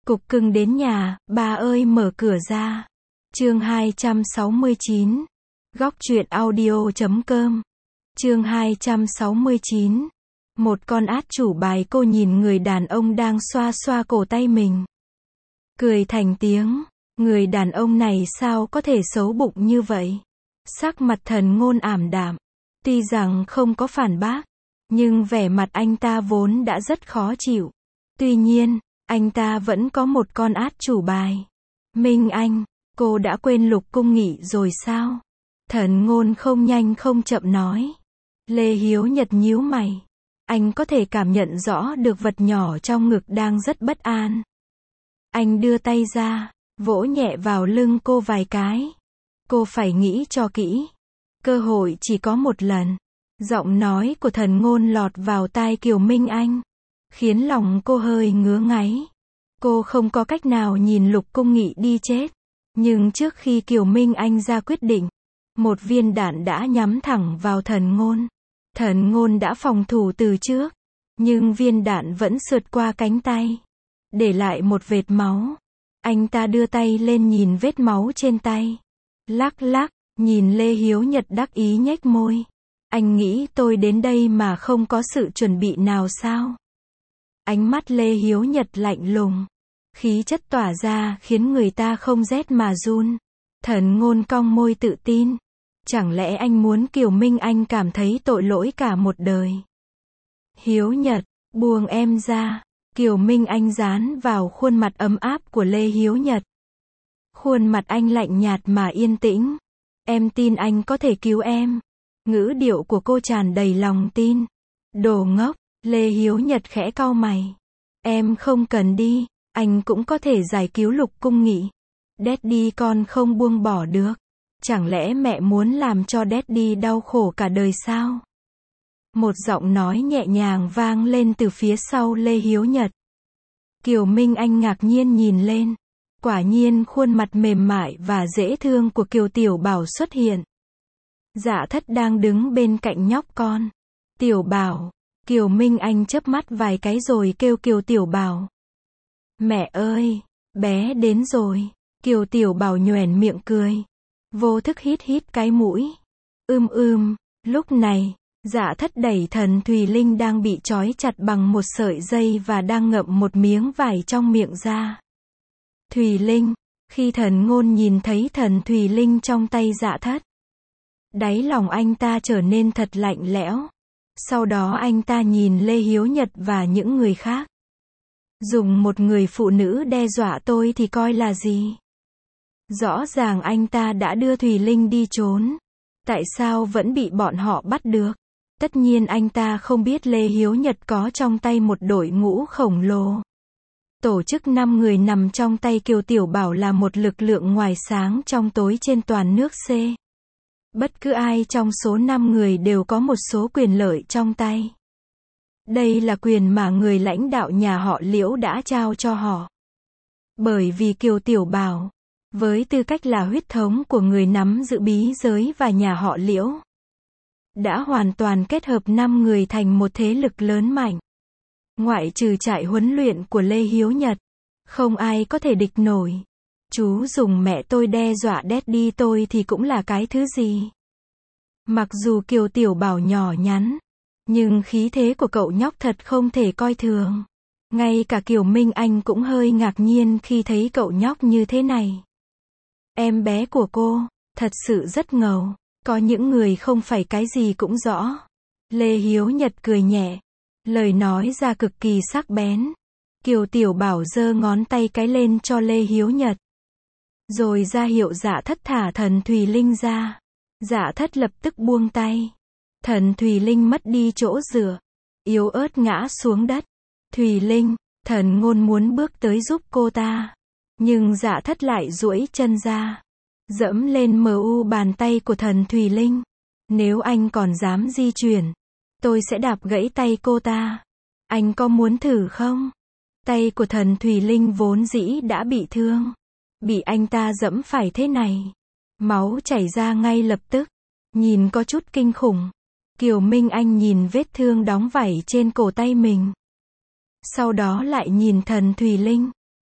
Cục cưng đến nhà, bà ơi mở cửa ra. Chương 269. Góc truyện audio.com. Chương 269. Một con át chủ bài. Cô nhìn người đàn ông đang xoa xoa cổ tay mình, cười thành tiếng. Người đàn ông này sao có thể xấu bụng như vậy? Sắc mặt Thần Ngôn ảm đạm. Tuy rằng không có phản bác, nhưng vẻ mặt anh ta vốn đã rất khó chịu. Tuy nhiên, anh ta vẫn có một con át chủ bài. Minh Anh, cô đã quên Lục Cung Nghị rồi sao? Thần Ngôn không nhanh không chậm nói. Lê Hiếu Nhật nhíu mày. Anh có thể cảm nhận rõ được vật nhỏ trong ngực đang rất bất an. Anh đưa tay ra, vỗ nhẹ vào lưng cô vài cái. Cô phải nghĩ cho kỹ. Cơ hội chỉ có một lần. Giọng nói của Thần Ngôn lọt vào tai Kiều Minh Anh, khiến lòng cô hơi ngứa ngáy. Cô không có cách nào nhìn Lục Cung Nghị đi chết. Nhưng trước khi Kiều Minh Anh ra quyết định, một viên đạn đã nhắm thẳng vào Thần Ngôn. Thần Ngôn đã phòng thủ từ trước, nhưng viên đạn vẫn sượt qua cánh tay, để lại một vệt máu. Anh ta đưa tay lên nhìn vết máu trên tay. Lắc lắc, nhìn Lê Hiếu Nhật đắc ý nhếch môi. Anh nghĩ tôi đến đây mà không có sự chuẩn bị nào sao? Ánh mắt Lê Hiếu Nhật lạnh lùng, khí chất tỏa ra khiến người ta không rét mà run. Thần Ngôn cong môi tự tin. Chẳng lẽ anh muốn Kiều Minh Anh cảm thấy tội lỗi cả một đời? Hiếu Nhật, buông em ra. Kiều Minh Anh dán vào khuôn mặt ấm áp của Lê Hiếu Nhật. Khuôn mặt anh lạnh nhạt mà yên tĩnh. Em tin anh có thể cứu em. Ngữ điệu của cô tràn đầy lòng tin. Đồ ngốc, Lê Hiếu Nhật khẽ cau mày. Em không cần đi, anh cũng có thể giải cứu Lục Cung Nghị. Daddy con không buông bỏ được. Chẳng lẽ mẹ muốn làm cho Daddy đau khổ cả đời sao? Một giọng nói nhẹ nhàng vang lên từ phía sau Lê Hiếu Nhật. Kiều Minh Anh ngạc nhiên nhìn lên. Quả nhiên khuôn mặt mềm mại và dễ thương của Kiều Tiểu Bảo xuất hiện. Dạ Thất đang đứng bên cạnh nhóc con. Tiểu Bảo. Kiều Minh Anh chớp mắt vài cái rồi kêu Kiều Tiểu Bảo. Mẹ ơi, bé đến rồi. Kiều Tiểu Bảo nhoẻn miệng cười. Vô thức hít hít cái mũi. Lúc này, Dạ Thất đẩy Thần Thùy Linh đang bị trói chặt bằng một sợi dây và đang ngậm một miếng vải trong miệng ra. Thùy Linh, khi Thần Ngôn nhìn thấy Thần Thùy Linh trong tay Dạ Thất, đáy lòng anh ta trở nên thật lạnh lẽo. Sau đó anh ta nhìn Lê Hiếu Nhật và những người khác. Dùng một người phụ nữ đe dọa tôi thì coi là gì? Rõ ràng anh ta đã đưa Thùy Linh đi trốn. Tại sao vẫn bị bọn họ bắt được? Tất nhiên anh ta không biết Lê Hiếu Nhật có trong tay một đội ngũ khổng lồ. Tổ chức 5 người nằm trong tay Kiều Tiểu Bảo là một lực lượng ngoài sáng trong tối trên toàn nước C. Bất cứ ai trong số 5 người đều có một số quyền lợi trong tay. Đây là quyền mà người lãnh đạo nhà họ Liễu đã trao cho họ. Bởi vì Kiều Tiểu Bảo, với tư cách là huyết thống của người nắm giữ bí giới và nhà họ Liễu, đã hoàn toàn kết hợp 5 người thành một thế lực lớn mạnh. Ngoại trừ trại huấn luyện của Lê Hiếu Nhật, không ai có thể địch nổi. Chú dùng mẹ tôi đe dọa Daddy tôi thì cũng là cái thứ gì? Mặc dù Kiều Tiểu Bảo nhỏ nhắn, nhưng khí thế của cậu nhóc thật không thể coi thường. Ngay cả Kiều Minh Anh cũng hơi ngạc nhiên khi thấy cậu nhóc như thế này. Em bé của cô, thật sự rất ngầu. Có những người không phải cái gì cũng rõ. Lê Hiếu Nhật cười nhẹ. Lời nói ra cực kỳ sắc bén. Kiều Tiểu Bảo giơ ngón tay cái lên cho Lê Hiếu Nhật, rồi ra hiệu Dạ Thất thả Thần Thùy Linh ra. Dạ Thất lập tức buông tay. Thần Thùy Linh mất đi chỗ dựa, yếu ớt ngã xuống đất. Thùy Linh, Thần Ngôn muốn bước tới giúp cô ta, nhưng Dạ Thất lại duỗi chân ra, dẫm lên bàn tay của Thần Thùy Linh. Nếu anh còn dám di chuyển, tôi sẽ đạp gãy tay cô ta. Anh có muốn thử không? Tay của Thần Thùy Linh vốn dĩ đã bị thương, bị anh ta dẫm phải thế này, máu chảy ra ngay lập tức, nhìn có chút kinh khủng. Kiều Minh Anh nhìn vết thương đóng vảy trên cổ tay mình, sau đó lại nhìn Thần Thùy Linh.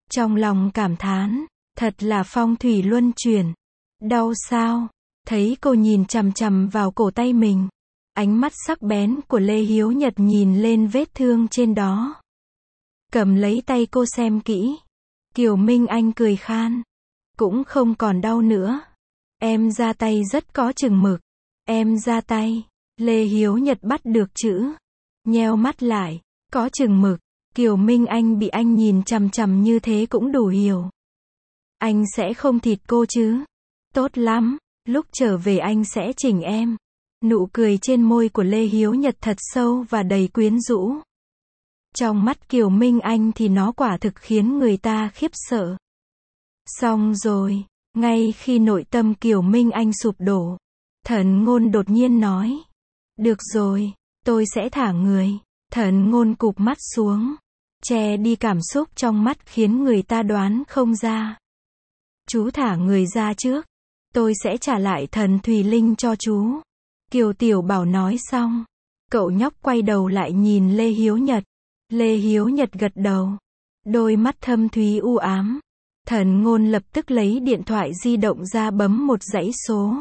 Trong lòng cảm thán, thật là phong thủy luân chuyển. Đau sao? Thấy cô nhìn chằm chằm vào cổ tay mình. Ánh mắt sắc bén của Lê Hiếu Nhật nhìn lên vết thương trên đó. Cầm lấy tay cô xem kỹ. Kiều Minh Anh cười khan. Cũng không còn đau nữa. Em ra tay rất có chừng mực. Em ra tay. Lê Hiếu Nhật bắt được chữ. Nheo mắt lại. Có chừng mực. Kiều Minh Anh bị anh nhìn chằm chằm như thế cũng đủ hiểu. Anh sẽ không thịt cô chứ? Tốt lắm. Lúc trở về anh sẽ chỉnh em. Nụ cười trên môi của Lê Hiếu Nhật thật sâu và đầy quyến rũ. Trong mắt Kiều Minh Anh thì nó quả thực khiến người ta khiếp sợ. Xong rồi, ngay khi nội tâm Kiều Minh Anh sụp đổ, Thần Ngôn đột nhiên nói. Được rồi, tôi sẽ thả người. Thần Ngôn cụp mắt xuống, che đi cảm xúc trong mắt khiến người ta đoán không ra. Chú thả người ra trước, tôi sẽ trả lại thần Thùy Linh cho chú. Kiều Tiểu Bảo nói xong, cậu nhóc quay đầu lại nhìn Lê Hiếu Nhật. Lê Hiếu Nhật gật đầu, đôi mắt thâm thúy u ám. Thần Ngôn lập tức lấy điện thoại di động ra bấm một dãy số.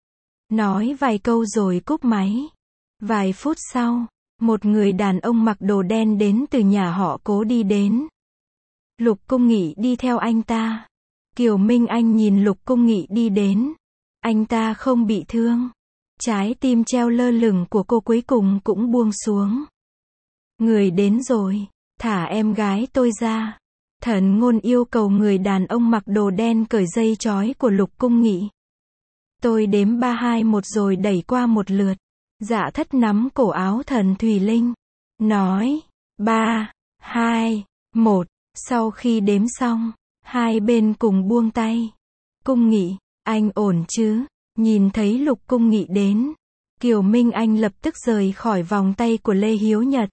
Nói vài câu rồi cúp máy. Vài phút sau, một người đàn ông mặc đồ đen đến từ nhà họ Cố đi đến. Lục Cung Nghị đi theo anh ta. Kiều Minh Anh nhìn Lục Cung Nghị đi đến. Anh ta không bị thương. Trái tim treo lơ lửng của cô cuối cùng cũng buông xuống. Người đến rồi, thả em gái tôi ra. Thần Ngôn yêu cầu người đàn ông mặc đồ đen cởi dây trói của Lục Cung Nghị. Tôi đếm 3, 2, 1 rồi đẩy qua một lượt. Dạ Thất nắm cổ áo thần Thùy Linh. Nói, 3, 2, 1. Sau khi đếm xong, hai bên cùng buông tay. Cung Nghị, anh ổn chứ? Nhìn thấy Lục Cung Nghị đến, Kiều Minh Anh lập tức rời khỏi vòng tay của Lê Hiếu Nhật.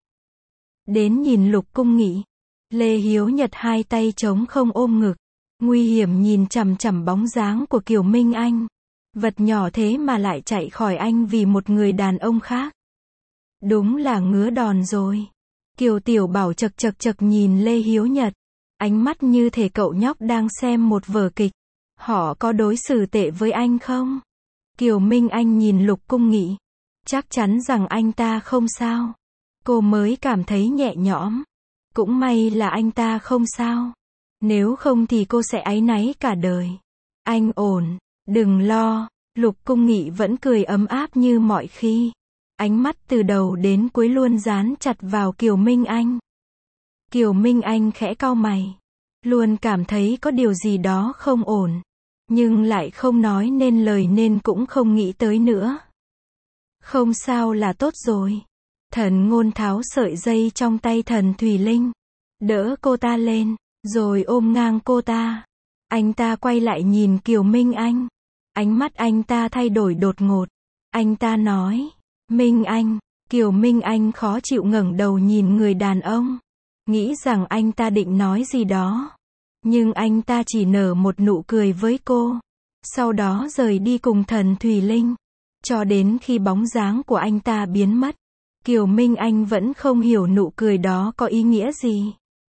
Đến nhìn Lục Cung Nghị. Lê Hiếu Nhật hai tay trống không ôm ngực. Nguy hiểm nhìn chằm chằm bóng dáng của Kiều Minh Anh. Vật nhỏ thế mà lại chạy khỏi anh vì một người đàn ông khác. Đúng là ngứa đòn rồi. Kiều Tiểu Bảo chật nhìn Lê Hiếu Nhật. Ánh mắt như thể cậu nhóc đang xem một vở kịch. Họ có đối xử tệ với anh không? Kiều Minh Anh nhìn Lục Cung Nghị. Chắc chắn rằng anh ta không sao. Cô mới cảm thấy nhẹ nhõm. Cũng may là anh ta không sao. Nếu không thì cô sẽ áy náy cả đời. Anh ổn, đừng lo. Lục Cung Nghị vẫn cười ấm áp như mọi khi. Ánh mắt từ đầu đến cuối luôn dán chặt vào Kiều Minh Anh. Kiều Minh Anh khẽ cau mày. Luôn cảm thấy có điều gì đó không ổn. Nhưng lại không nói nên lời nên cũng không nghĩ tới nữa. Không sao là tốt rồi. Thần Ngôn tháo sợi dây trong tay thần Thùy Linh. Đỡ cô ta lên, rồi ôm ngang cô ta. Anh ta quay lại nhìn Kiều Minh Anh. Ánh mắt anh ta thay đổi đột ngột. Anh ta nói, Minh Anh. Kiều Minh Anh khó chịu ngẩng đầu nhìn người đàn ông. Nghĩ rằng anh ta định nói gì đó. Nhưng anh ta chỉ nở một nụ cười với cô. Sau đó rời đi cùng thần Thùy Linh. Cho đến khi bóng dáng của anh ta biến mất. Kiều Minh Anh vẫn không hiểu nụ cười đó có ý nghĩa gì.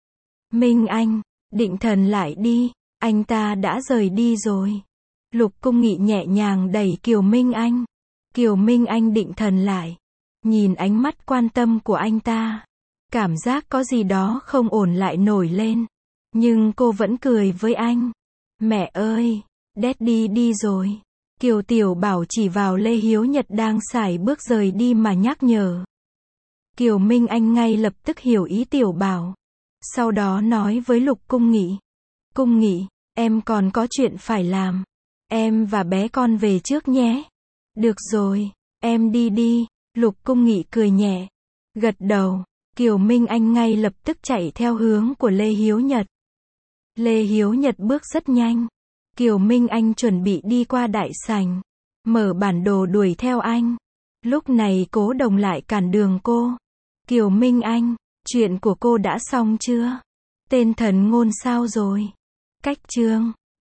Minh Anh, định thần lại đi. Anh ta đã rời đi rồi. Lục Cung Nghị nhẹ nhàng đẩy Kiều Minh Anh. Kiều Minh Anh định thần lại. Nhìn ánh mắt quan tâm của anh ta. Cảm giác có gì đó không ổn lại nổi lên. Nhưng cô vẫn cười với anh. Mẹ ơi, Daddy đi rồi. Kiều Tiểu Bảo chỉ vào Lê Hiếu Nhật đang sải bước rời đi mà nhắc nhở. Kiều Minh Anh ngay lập tức hiểu ý Tiểu Bảo. Sau đó nói với Lục Cung Nghị. Cung Nghị, em còn có chuyện phải làm. Em và bé con về trước nhé. Được rồi, em đi đi. Lục Cung Nghị cười nhẹ. Gật đầu. Kiều Minh Anh ngay lập tức chạy theo hướng của Lê Hiếu Nhật. Lê Hiếu Nhật bước rất nhanh. Kiều Minh Anh chuẩn bị đi qua đại sảnh. Mở bản đồ đuổi theo anh. Lúc này Cố Đồng lại cản đường cô. Kiều Minh Anh, chuyện của cô đã xong chưa? Tên Thần Ngôn sao rồi? Cách chương